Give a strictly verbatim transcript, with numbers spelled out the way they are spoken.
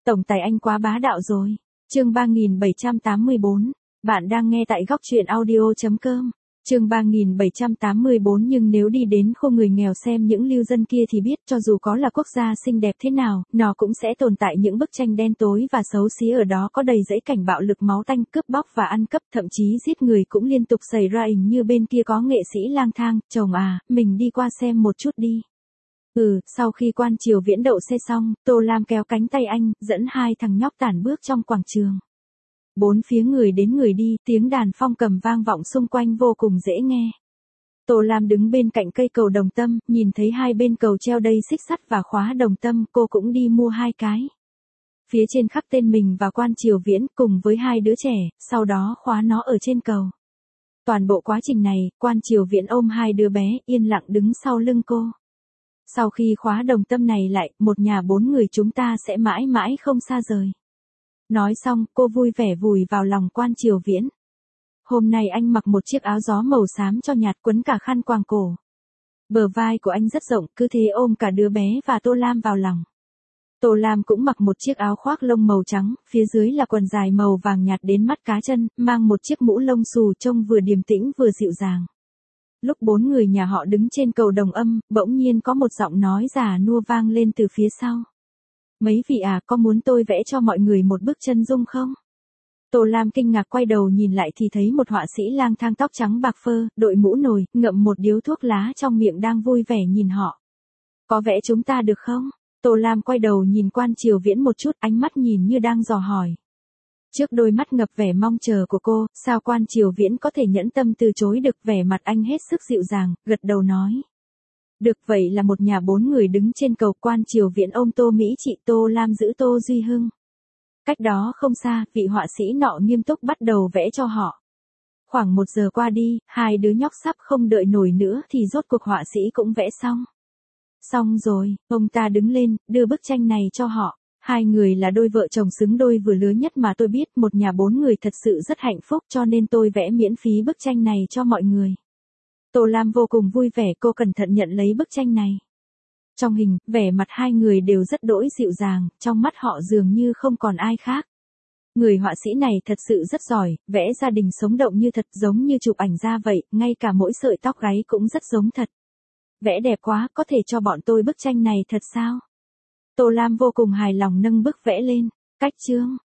Tổng tài anh quá bá đạo rồi. Chương ba nghìn bảy trăm tám mươi bốn. Bạn đang nghe tại góc truyện audio chấm com. Chương ba nghìn bảy trăm tám mươi bốn. Nhưng nếu đi đến khu người nghèo xem những lưu dân kia thì biết cho dù có là quốc gia xinh đẹp thế nào, nó cũng sẽ tồn tại những bức tranh đen tối và xấu xí, ở đó có đầy dẫy cảnh bạo lực, máu tanh, cướp bóc và ăn cắp, thậm chí giết người cũng liên tục xảy ra. Hình như bên kia có nghệ sĩ lang thang. Chồng à, mình đi qua xem một chút đi. Ừ, sau khi Quan Triều Viễn đậu xe xong, Tô Lam kéo cánh tay anh, dẫn hai thằng nhóc tản bước trong quảng trường. Bốn phía người đến người đi, tiếng đàn phong cầm vang vọng xung quanh vô cùng dễ nghe. Tô Lam đứng bên cạnh cây cầu đồng tâm, nhìn thấy hai bên cầu treo đầy xích sắt và khóa đồng tâm, cô cũng đi mua hai cái. Phía trên khắc tên mình và Quan Triều Viễn cùng với hai đứa trẻ, sau đó khóa nó ở trên cầu. Toàn bộ quá trình này, Quan Triều Viễn ôm hai đứa bé, yên lặng đứng sau lưng cô. Sau khi khóa đồng tâm này lại, một nhà bốn người chúng ta sẽ mãi mãi không xa rời. Nói xong, cô vui vẻ vùi vào lòng Quan Triều Viễn. Hôm nay anh mặc một chiếc áo gió màu xám cho nhạt, quấn cả khăn quàng cổ. Bờ vai của anh rất rộng, cứ thế ôm cả đứa bé và Tô Lam vào lòng. Tô Lam cũng mặc một chiếc áo khoác lông màu trắng, phía dưới là quần dài màu vàng nhạt đến mắt cá chân, mang một chiếc mũ lông xù trông vừa điềm tĩnh vừa dịu dàng. Lúc bốn người nhà họ đứng trên cầu đồng âm, bỗng nhiên có một giọng nói già nua vang lên từ phía sau. Mấy vị à, có muốn tôi vẽ cho mọi người một bức chân dung không? Tô Lam kinh ngạc quay đầu nhìn lại thì thấy một họa sĩ lang thang tóc trắng bạc phơ, đội mũ nồi, ngậm một điếu thuốc lá trong miệng đang vui vẻ nhìn họ. Có vẽ chúng ta được không? Tô Lam quay đầu nhìn Quan Triều Viễn một chút, ánh mắt nhìn như đang dò hỏi. Trước đôi mắt ngập vẻ mong chờ của cô, sao Quan Triều Viễn có thể nhẫn tâm từ chối được? Vẻ mặt anh hết sức dịu dàng, gật đầu nói. Được, vậy là một nhà bốn người đứng trên cầu. Quan Triều Viễn ôm Tô Mỹ Chị, Tô Lam giữ Tô Duy Hưng. Cách đó không xa, vị họa sĩ nọ nghiêm túc bắt đầu vẽ cho họ. Khoảng một giờ qua đi, hai đứa nhóc sắp không đợi nổi nữa thì rốt cuộc họa sĩ cũng vẽ xong. Xong rồi, ông ta đứng lên, đưa bức tranh này cho họ. Hai người là đôi vợ chồng xứng đôi vừa lứa nhất mà tôi biết, một nhà bốn người thật sự rất hạnh phúc, cho nên tôi vẽ miễn phí bức tranh này cho mọi người. Tô Lam vô cùng vui vẻ, cô cẩn thận nhận lấy bức tranh này. Trong hình, vẻ mặt hai người đều rất đỗi dịu dàng, trong mắt họ dường như không còn ai khác. Người họa sĩ này thật sự rất giỏi, vẽ gia đình sống động như thật, giống như chụp ảnh ra vậy, ngay cả mỗi sợi tóc gáy cũng rất giống thật. Vẽ đẹp quá, có thể cho bọn tôi bức tranh này thật sao? Tô Lam vô cùng hài lòng nâng bức vẽ lên. Cách chương.